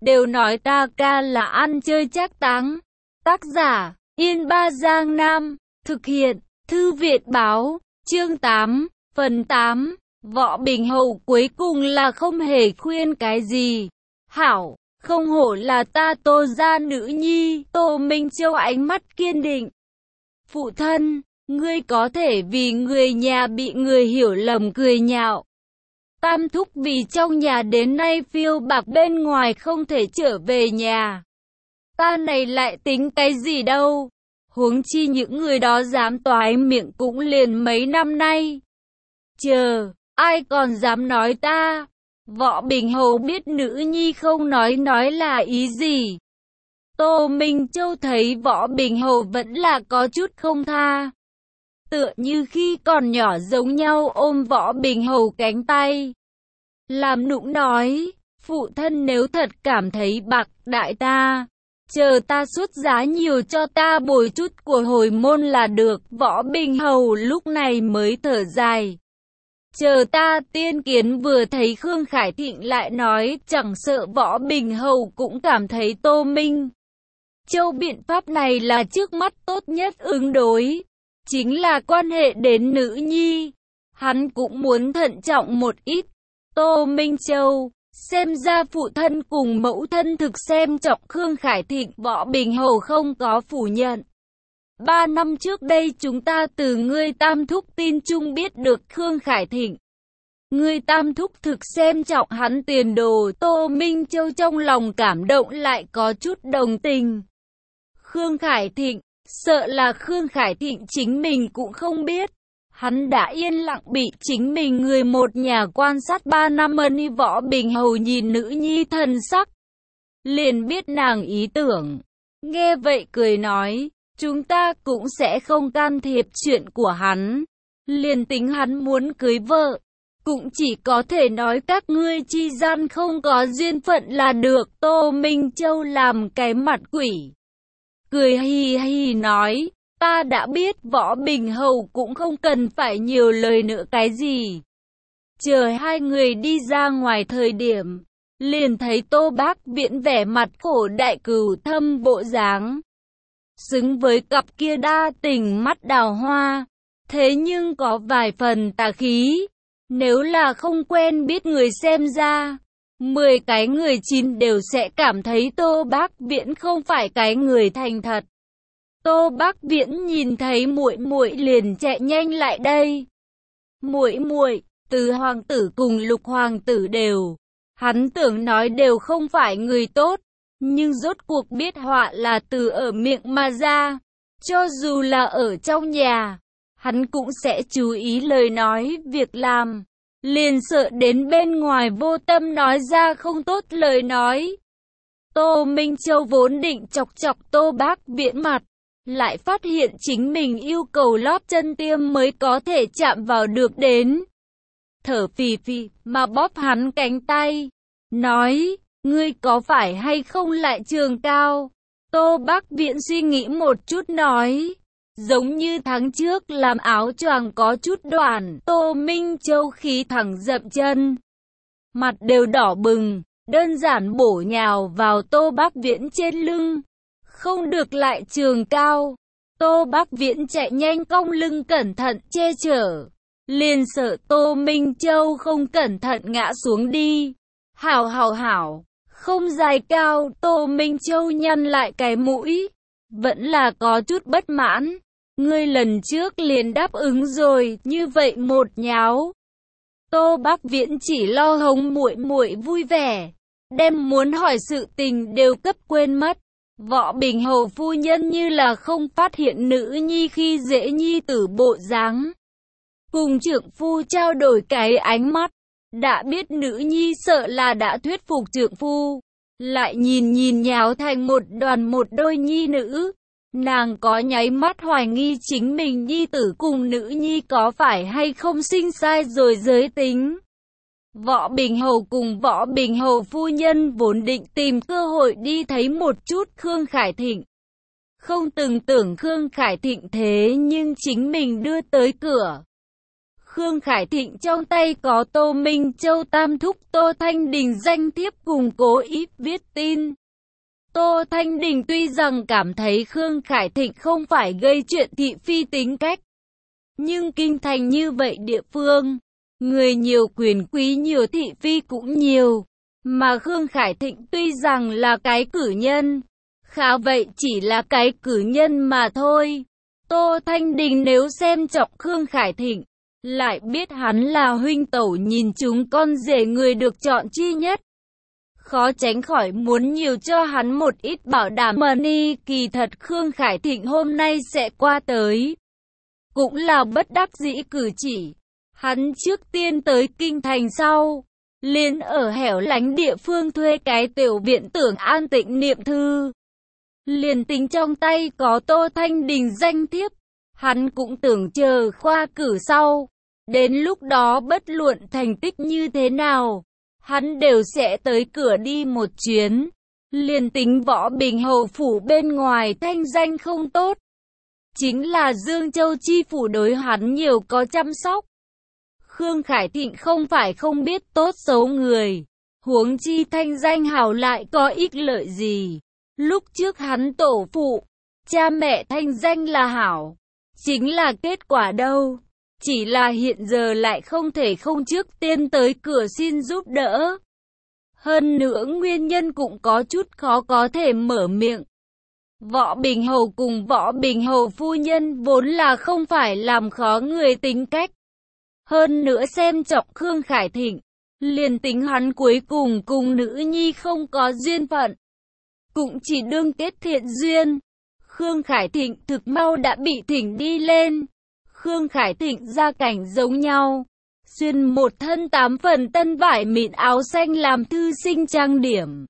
đều nói ta ca là ăn chơi trác táng. Tác giả, Yên Ba Giang Nam. Thực hiện, Thư viện báo, chương 8, phần 8. Võ Bình Hầu cuối cùng là không hề khuyên cái gì. Hảo, không hổ là ta Tô gia nữ nhi. Tô Minh Châu ánh mắt kiên định. Phụ thân, ngươi có thể vì người nhà bị người hiểu lầm cười nhạo. Tam thúc vì trong nhà đến nay phiêu bạc bên ngoài không thể trở về nhà. Ta này lại tính cái gì đâu. Huống chi những người đó dám toái miệng cũng liền mấy năm nay. Chờ, ai còn dám nói ta? Võ Bình Hầu biết nữ nhi không nói là ý gì. Tô Minh Châu thấy Võ Bình Hầu vẫn là có chút không tha. Tựa như khi còn nhỏ giống nhau ôm Võ Bình Hầu cánh tay. Làm nũng nói, phụ thân nếu thật cảm thấy bạc đại ta, chờ ta xuất giá nhiều cho ta bồi chút của hồi môn là được. Võ Bình Hầu lúc này mới thở dài. Chờ ta tiên kiến vừa thấy Khương Khải Thịnh lại nói, chẳng sợ Võ Bình Hầu cũng cảm thấy Tô Minh Châu biện pháp này là trước mắt tốt nhất ứng đối. Chính là quan hệ đến nữ nhi, hắn cũng muốn thận trọng một ít. Tô Minh Châu, xem ra phụ thân cùng mẫu thân thực xem trọng Khương Khải Thịnh. Võ Bình Hầu không có phủ nhận. 3 năm trước đây chúng ta từ ngươi tam thúc tin chung biết được Khương Khải Thịnh. Ngươi tam thúc thực xem trọng hắn tiền đồ. Tô Minh Châu trong lòng cảm động lại có chút đồng tình. Khương Khải Thịnh, sợ là Khương Khải Thịnh chính mình cũng không biết. Hắn đã yên lặng bị chính mình người một nhà quan sát 3 năm ân. Võ Bình Hầu nhìn nữ nhi thần sắc, liền biết nàng ý tưởng. Nghe vậy cười nói, chúng ta cũng sẽ không can thiệp chuyện của hắn. Liền tính hắn muốn cưới vợ, cũng chỉ có thể nói các ngươi chi gian không có duyên phận là được. Tô Minh Châu làm cái mặt quỷ, cười hì hì nói, ta đã biết. Võ Bình Hầu cũng không cần phải nhiều lời nữa cái gì. Chờ hai người đi ra ngoài thời điểm, liền thấy Tô Bác Viễn vẻ mặt khổ đại cừu thâm bộ dáng, xứng với cặp kia đa tình mắt đào hoa, thế nhưng có vài phần tà khí. Nếu là không quen biết người xem ra, 10 cái người 9 đều sẽ cảm thấy Tô Bác Viễn không phải cái người thành thật. Tô Bác Viễn nhìn thấy muội muội liền chạy nhanh lại đây. Muội muội, Từ hoàng tử cùng Lục hoàng tử đều, hắn tưởng nói đều không phải người tốt, nhưng rốt cuộc biết họa là từ ở miệng mà ra. Cho dù là ở trong nhà, hắn cũng sẽ chú ý lời nói, việc làm, liền sợ đến bên ngoài vô tâm nói ra không tốt lời nói. Tô Minh Châu vốn định chọc chọc Tô Bác Viễn mặt, lại phát hiện chính mình yêu cầu lót chân tiêm mới có thể chạm vào được đến. Thở phì phì mà bóp hắn cánh tay, nói, ngươi có phải hay không lại trường cao? Tô Bác Viễn suy nghĩ một chút nói, giống như tháng trước làm áo choàng có chút đoạn. Tô Minh Châu khí thẳng dậm chân, mặt đều đỏ bừng, đơn giản bổ nhào vào Tô Bác Viễn trên lưng. Không được lại trường cao. Tô Bác Viễn chạy nhanh cong lưng cẩn thận che chở, liền sợ Tô Minh Châu không cẩn thận ngã xuống đi. Hảo, không dài cao. Tô Minh Châu nhăn lại cái mũi, vẫn là có chút bất mãn. Ngươi lần trước liền đáp ứng rồi, như vậy một nháo. Tô Bác Viễn chỉ lo hống muội muội vui vẻ, đem muốn hỏi sự tình đều cấp quên mất. Võ Bình Hầu phu nhân như là không phát hiện nữ nhi khi dễ nhi tử bộ dáng, cùng trượng phu trao đổi cái ánh mắt, đã biết nữ nhi sợ là đã thuyết phục trượng phu, lại nhìn nháo thành một đoàn một đôi nhi nữ. Nàng có nháy mắt hoài nghi chính mình nhi tử cùng nữ nhi có phải hay không sinh sai rồi giới tính. Võ Bình Hầu cùng Võ Bình Hầu phu nhân vốn định tìm cơ hội đi thấy một chút Khương Khải Thịnh. Không từng tưởng Khương Khải Thịnh thế nhưng chính mình đưa tới cửa. Khương Khải Thịnh trong tay có Tô Minh Châu tam thúc Tô Thanh Đình danh thiếp cùng cố ý viết tin. Tô Thanh Đình tuy rằng cảm thấy Khương Khải Thịnh không phải gây chuyện thị phi tính cách, nhưng kinh thành như vậy địa phương, người nhiều quyền quý nhiều thị phi cũng nhiều, mà Khương Khải Thịnh tuy rằng là cái cử nhân, khá vậy chỉ là cái cử nhân mà thôi. Tô Thanh Đình nếu xem trọng Khương Khải Thịnh, lại biết hắn là huynh tẩu nhìn chúng con rể người được chọn chi nhất, khó tránh khỏi muốn nhiều cho hắn một ít bảo đảm money. Kỳ thật Khương Khải Thịnh hôm nay sẽ qua tới, cũng là bất đắc dĩ cử chỉ. Hắn trước tiên tới kinh thành sau, liền ở hẻo lánh địa phương thuê cái tiểu viện tưởng an tĩnh niệm thư. Liền tính trong tay có Tô Thanh Đình danh thiếp, hắn cũng tưởng chờ khoa cử sau. Đến lúc đó bất luận thành tích như thế nào, hắn đều sẽ tới cửa đi một chuyến. Liền tính Võ Bình Hầu phủ bên ngoài thanh danh không tốt, chính là Dương Châu chi phủ đối hắn nhiều có chăm sóc. Khương Khải Thịnh không phải không biết tốt xấu người, huống chi thanh danh hảo lại có ích lợi gì. Lúc trước hắn tổ phụ, cha mẹ thanh danh là hảo, chính là kết quả đâu. Chỉ là hiện giờ lại không thể không trước tiên tới cửa xin giúp đỡ. Hơn nữa nguyên nhân cũng có chút khó có thể mở miệng. Võ Bình Hầu cùng Võ Bình Hầu phu nhân vốn là không phải làm khó người tính cách. Hơn nữa xem trọng Khương Khải Thịnh, liền tính hắn cuối cùng cùng nữ nhi không có duyên phận, cũng chỉ đương kết thiện duyên. Khương Khải Thịnh thực mau đã bị thỉnh đi lên. Khương Khải Thịnh gia cảnh giống nhau, xuyên một thân 8 phần tân vải mịn áo xanh làm thư sinh trang điểm.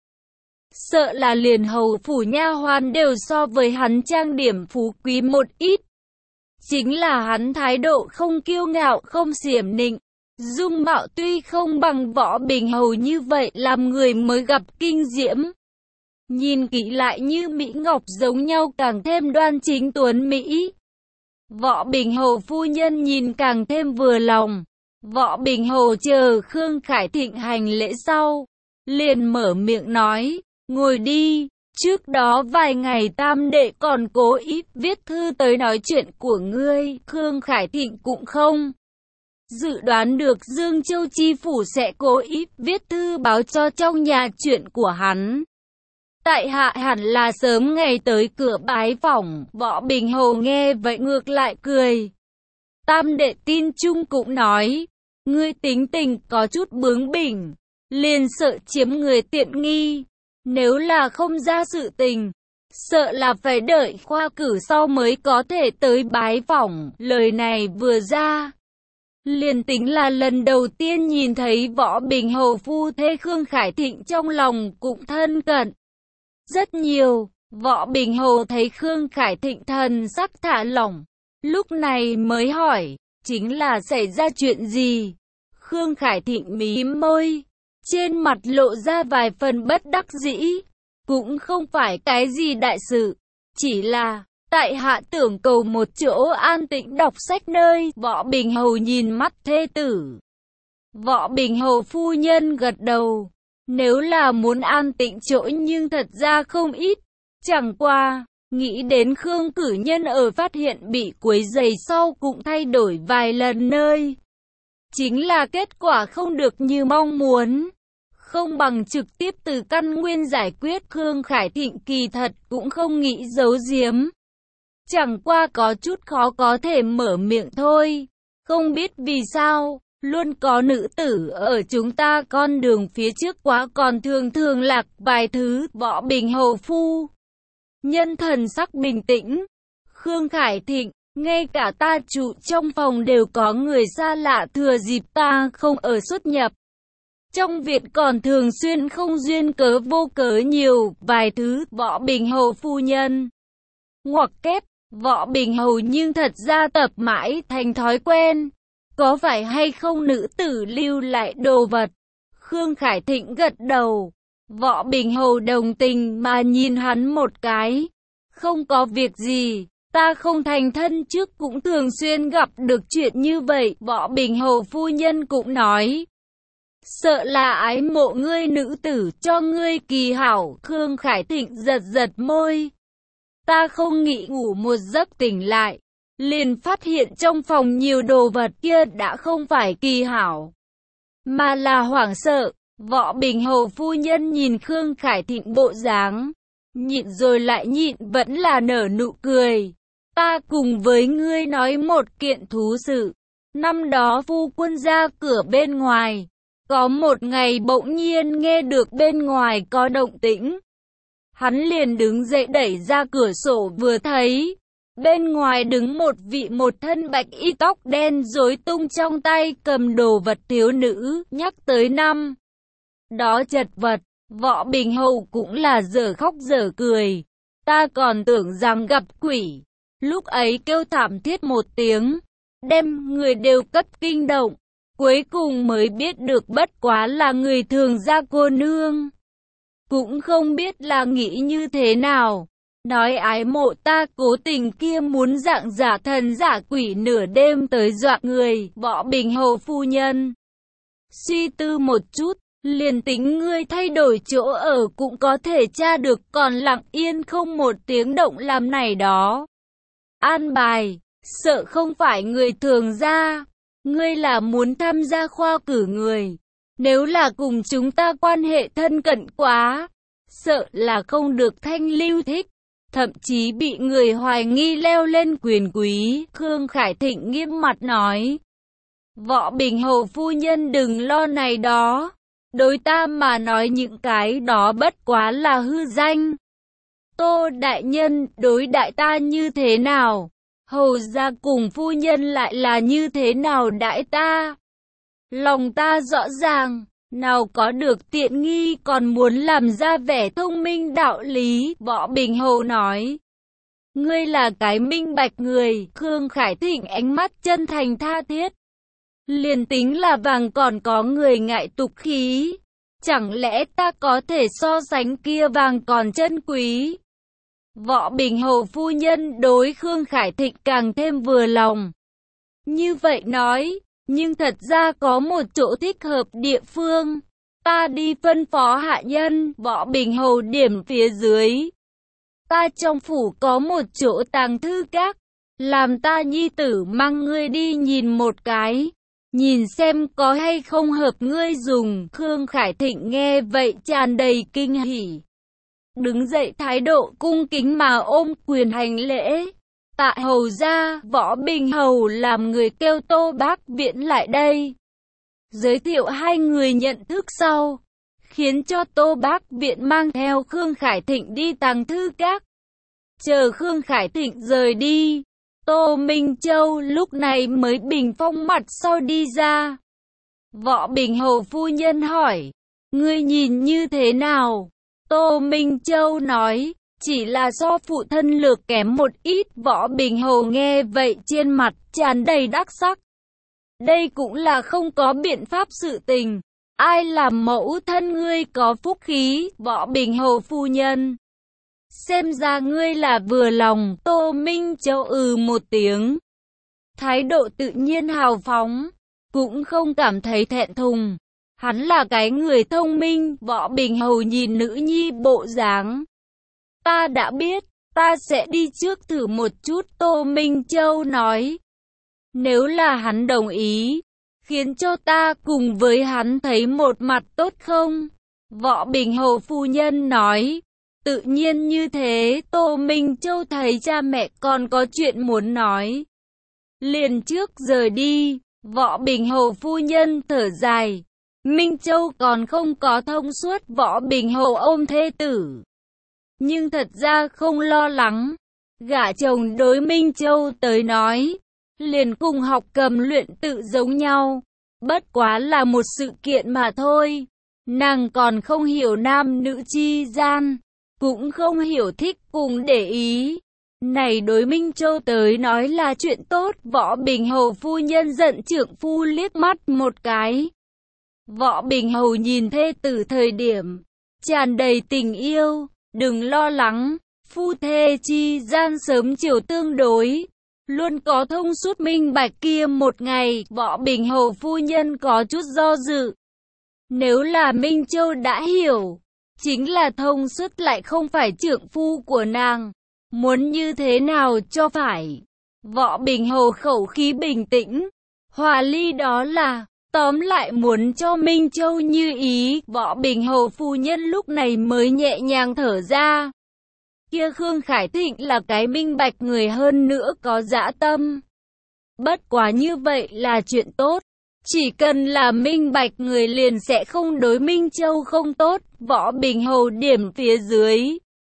Sợ là liền hầu phủ nha hoàn đều so với hắn trang điểm phú quý một ít. Chính là hắn thái độ không kiêu ngạo không xiểm nịnh, dung mạo tuy không bằng Võ Bình Hầu như vậy làm người mới gặp kinh diễm. Nhìn kỹ lại như Mỹ Ngọc giống nhau càng thêm đoan chính tuấn Mỹ. Võ Bình Hầu phu nhân nhìn càng thêm vừa lòng. Võ Bình Hầu chờ Khương Khải Thịnh hành lễ sau, liền mở miệng nói, ngồi đi, trước đó vài ngày tam đệ còn cố ý viết thư tới nói chuyện của ngươi. Khương Khải Thịnh cũng không dự đoán được Dương Châu chi phủ sẽ cố ý viết thư báo cho trong nhà chuyện của hắn. Tại hạ hẳn là sớm ngày tới cửa bái phỏng. Võ Bình Hầu nghe vậy ngược lại cười. Tam đệ tin chung cũng nói, ngươi tính tình có chút bướng bỉnh, liền sợ chiếm người tiện nghi. Nếu là không ra sự tình, sợ là phải đợi khoa cử sau mới có thể tới bái phỏng. Lời này vừa ra, liền tính là lần đầu tiên nhìn thấy Võ Bình Hầu phu thê Khương Khải Thịnh trong lòng cũng thân cận rất nhiều. Võ Bình Hầu thấy Khương Khải Thịnh thần sắc thả lỏng, lúc này mới hỏi, chính là xảy ra chuyện gì? Khương Khải Thịnh mím môi, trên mặt lộ ra vài phần bất đắc dĩ. Cũng không phải cái gì đại sự, chỉ là tại hạ tưởng cầu một chỗ an tĩnh đọc sách nơi. Võ Bình Hầu nhìn mắt thê tử. Võ Bình Hầu phu nhân gật đầu. Nếu là muốn an tĩnh chỗ nhưng thật ra không ít. Chẳng qua, nghĩ đến Khương cử nhân ở phát hiện bị quấy rầy sau cũng thay đổi vài lần nơi. Chính là kết quả không được như mong muốn. Không bằng trực tiếp từ căn nguyên giải quyết. Khương Khải Thịnh kỳ thật cũng không nghĩ giấu giếm. Chẳng qua có chút khó có thể mở miệng thôi. Không biết vì sao, luôn có nữ tử ở chúng ta con đường phía trước quá còn thường thường lạc vài thứ. Võ Bình Hầu phu nhân thần sắc bình tĩnh. Khương Khải Thịnh, ngay cả ta trụ trong phòng đều có người xa lạ thừa dịp ta không ở xuất nhập. Trong viện còn thường xuyên không duyên cớ vô cớ nhiều vài thứ. Võ Bình Hầu phu nhân ngoặc kép. Võ Bình Hầu nhưng thật ra tập mãi thành thói quen. Có phải hay không nữ tử lưu lại đồ vật? Khương Khải Thịnh gật đầu. Võ Bình Hầu đồng tình mà nhìn hắn một cái. Không có việc gì, Ta không thành thân trước cũng thường xuyên gặp được chuyện như vậy. Võ Bình Hầu phu nhân cũng nói, sợ là ái mộ ngươi nữ tử cho ngươi kỳ hảo. Khương Khải Thịnh giật giật môi. Ta không nghĩ ngủ một giấc tỉnh lại, liền phát hiện trong phòng nhiều đồ vật kia đã không phải kỳ hảo, mà là hoảng sợ. Võ Bình Hầu phu nhân nhìn Khương Khải Thịnh bộ dáng, nhịn rồi lại nhịn, vẫn là nở nụ cười. Ta cùng với ngươi nói một kiện thú sự. Năm đó phu quân ra cửa bên ngoài, có một ngày bỗng nhiên nghe được bên ngoài có động tĩnh. Hắn liền đứng dậy đẩy ra cửa sổ, vừa thấy bên ngoài đứng một vị một thân bạch y tóc đen rối tung, trong tay cầm đồ vật thiếu nữ. Nhắc tới năm đó chật vật, Võ Bình Hầu cũng là dở khóc dở cười. Ta còn tưởng rằng gặp quỷ, lúc ấy kêu thảm thiết một tiếng, đem người đều cấp kinh động, cuối cùng mới biết được bất quá là người thường gia cô nương. Cũng không biết là nghĩ như thế nào, nói ái mộ ta, cố tình kia muốn dạng giả thần giả quỷ, nửa đêm tới dọa người. Võ Bình Hầu phu nhân suy tư một chút, liền tính ngươi thay đổi chỗ ở cũng có thể tra được, còn lặng yên không một tiếng động làm này đó an bài, sợ không phải người thường ra. Ngươi là muốn tham gia khoa cử người, nếu là cùng chúng ta quan hệ thân cận quá, sợ là không được thanh lưu thích, thậm chí bị người hoài nghi leo lên quyền quý. Khương Khải Thịnh nghiêm mặt nói, Võ Bình Hầu phu nhân đừng lo này đó, đối ta mà nói những cái đó bất quá là hư danh. Tô đại nhân đối đại ta như thế nào, hầu gia cùng phu nhân lại là như thế nào đãi ta, lòng ta rõ ràng, nào có được tiện nghi còn muốn làm ra vẻ thông minh đạo lý. Võ Bình Hầu nói, ngươi là cái minh bạch người. Khương Khải Thịnh ánh mắt chân thành tha thiết, liền tính là vàng còn có người ngại tục khí, chẳng lẽ ta có thể so sánh kia vàng còn chân quý. Võ Bình Hầu phu nhân đối Khương Khải Thịnh càng thêm vừa lòng. Như vậy nói, nhưng thật ra có một chỗ thích hợp địa phương, ta đi phân phó hạ nhân. Võ Bình Hầu điểm phía dưới, ta trong phủ có một chỗ tàng thư các, làm ta nhi tử mang ngươi đi nhìn một cái, nhìn xem có hay không hợp ngươi dùng. Khương Khải Thịnh nghe vậy tràn đầy kinh hỉ, đứng dậy thái độ cung kính mà ôm quyền hành lễ. Tạ hầu gia. Võ Bình Hầu làm người kêu Tô Bác Viễn lại đây, giới thiệu hai người nhận thức sau, khiến cho Tô Bác Viễn mang theo Khương Khải Thịnh đi tàng thư các. Chờ Khương Khải Thịnh rời đi, Tô Minh Châu lúc này mới bình phong mặt sau đi ra. Võ Bình Hầu phu nhân hỏi, ngươi nhìn như thế nào? Tô Minh Châu nói, chỉ là do phụ thân lược kém một ít. Võ Bình Hầu nghe vậy trên mặt tràn đầy đắc sắc. Đây cũng là không có biện pháp sự tình, ai làm mẫu thân ngươi có phúc khí. Võ Bình Hầu phu nhân, xem ra ngươi là vừa lòng. Tô Minh Châu một tiếng, thái độ tự nhiên hào phóng, cũng không cảm thấy thẹn thùng. Hắn là cái người thông minh. Võ Bình Hầu nhìn nữ nhi bộ dáng, ta đã biết, ta sẽ đi trước thử một chút. Tô Minh Châu nói, nếu là hắn đồng ý, khiến cho ta cùng với hắn thấy một mặt tốt không? Võ Bình Hầu phu nhân nói, tự nhiên như thế. Tô Minh Châu thấy cha mẹ còn có chuyện muốn nói, liền trước rời đi. Võ Bình Hầu phu nhân thở dài, Minh Châu còn không có thông suốt. Võ Bình Hầu ôm thê tử, nhưng thật ra không lo lắng. Gả chồng đối Minh Châu tới nói, liền cùng học cầm luyện tự giống nhau, bất quá là một sự kiện mà thôi. Nàng còn không hiểu nam nữ chi gian, cũng không hiểu thích cùng để ý. Này đối Minh Châu tới nói là chuyện tốt. Võ Bình Hầu phu nhân giận trượng phu liếc mắt một cái. Võ Bình Hầu nhìn thê tử thời điểm tràn đầy tình yêu, đừng lo lắng, phu thê chi gian sớm chiều tương đối, luôn có thông suốt minh bạch. Kia một ngày, Võ Bình Hầu phu nhân có chút do dự. Nếu là Minh Châu đã hiểu, chính là thông suốt lại không phải trượng phu của nàng. Muốn như thế nào cho phải? Võ Bình Hầu khẩu khí bình tĩnh, hòa ly đó là, tóm lại muốn cho Minh Châu như ý. Võ Bình Hầu phu nhân lúc này mới nhẹ nhàng thở ra. Kia Khương Khải Thịnh là cái minh bạch người, hơn nữa có dã tâm. Bất quá như vậy là chuyện tốt. Chỉ cần là minh bạch người liền sẽ không đối Minh Châu không tốt. Võ Bình Hầu điểm phía dưới.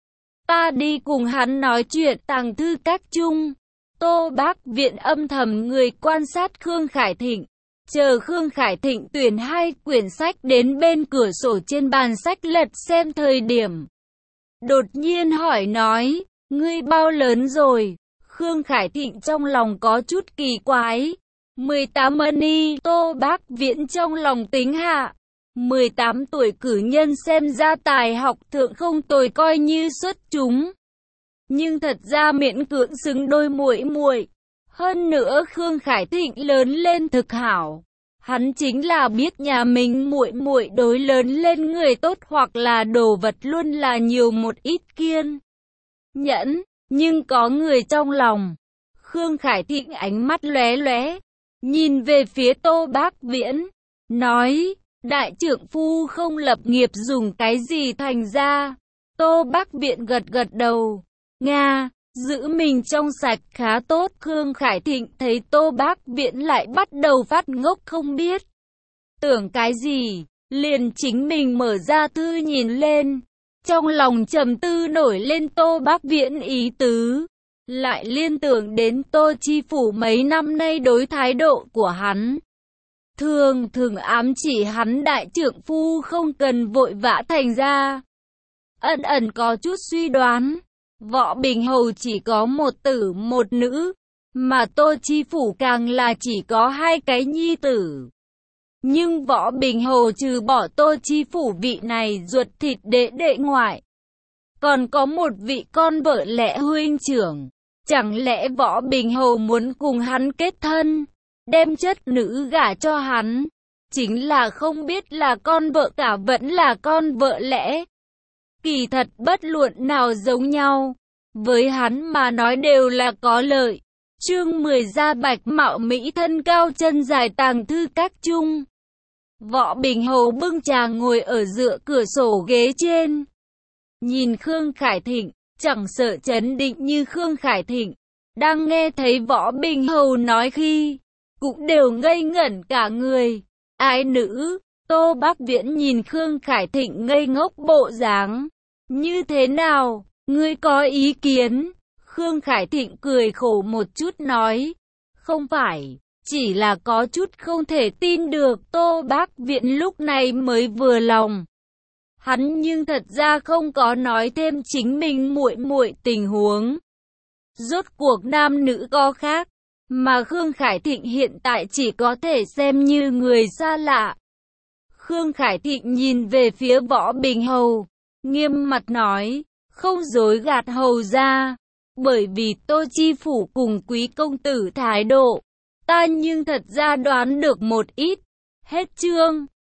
Ta đi cùng hắn nói chuyện. Tàng thư các chung, Tô Bác Viện âm thầm người quan sát Khương Khải Thịnh. Chờ Khương Khải Thịnh tuyển 2 quyển sách đến bên cửa sổ trên bàn sách lật xem thời điểm. Đột nhiên hỏi nói, ngươi bao lớn rồi? Khương Khải Thịnh trong lòng có chút kỳ quái. 18 ân. Tô Bác Viễn trong lòng tính hạ. 18 tuổi cử nhân xem ra tài học thượng không tồi, coi như xuất chúng. Nhưng thật ra miễn cưỡng xứng đôi muội muội. Hơn nữa Khương Khải Thịnh lớn lên thực hảo. Hắn chính là biết nhà mình muội muội đối lớn lên người tốt hoặc là đồ vật luôn là nhiều một ít kiên nhẫn, nhưng có người trong lòng. Khương Khải Thịnh ánh mắt lóe lóe, nhìn về phía Tô Bác Viễn, nói, đại trượng phu không lập nghiệp dùng cái gì thành ra? Tô Bác Viễn gật gật đầu, Nga, giữ mình trong sạch khá tốt. Khương Khải Thịnh thấy Tô Bác Viễn lại bắt đầu phát ngốc không biết tưởng cái gì, liền chính mình mở ra thư nhìn lên. Trong lòng trầm tư nổi lên Tô Bác Viễn ý tứ, lại liên tưởng đến Tô Chi Phủ mấy năm nay đối thái độ của hắn. Thường ám chỉ hắn đại trượng phu không cần vội vã thành ra. Ẩn ẩn có chút suy đoán, Võ Bình Hầu chỉ có một tử một nữ, mà Tô Chi Phủ càng là chỉ có 2 cái nhi tử. Nhưng Võ Bình Hầu trừ bỏ Tô Chi Phủ vị này ruột thịt đệ đệ ngoại, còn có một vị con vợ lẽ huynh trưởng. Chẳng lẽ Võ Bình Hầu muốn cùng hắn kết thân, đem chất nữ gả cho hắn? Chính là không biết là con vợ cả vẫn là con vợ lẽ. Kỳ thật bất luận nào giống nhau, với hắn mà nói đều là có lợi. Chương 10 Gia Bạch mạo mỹ thân cao chân dài. Tàng thư các chung, Võ Bình Hầu bưng trà ngồi ở dựa cửa sổ ghế trên, nhìn Khương Khải Thịnh, chẳng sợ chấn định như Khương Khải Thịnh, đang nghe thấy Võ Bình Hầu nói khi, cũng đều ngây ngẩn cả người. Ái nữ, Tô Bác Viễn nhìn Khương Khải Thịnh ngây ngốc bộ dáng. Như thế nào, ngươi có ý kiến? Khương Khải Thịnh cười khổ một chút nói, không phải, chỉ là có chút không thể tin được. Tô Bác Viễn lúc này mới vừa lòng. Hắn nhưng thật ra không có nói thêm chính mình muội muội tình huống. Rốt cuộc nam nữ có khác, mà Khương Khải Thịnh hiện tại chỉ có thể xem như người xa lạ. Khương Khải Thịnh nhìn về phía Võ Bình Hầu, nghiêm mặt nói, không dối gạt hầu ra, bởi vì Tô Chi Phủ cùng quý công tử thái độ, ta nhưng thật ra đoán được một ít. Hết chương.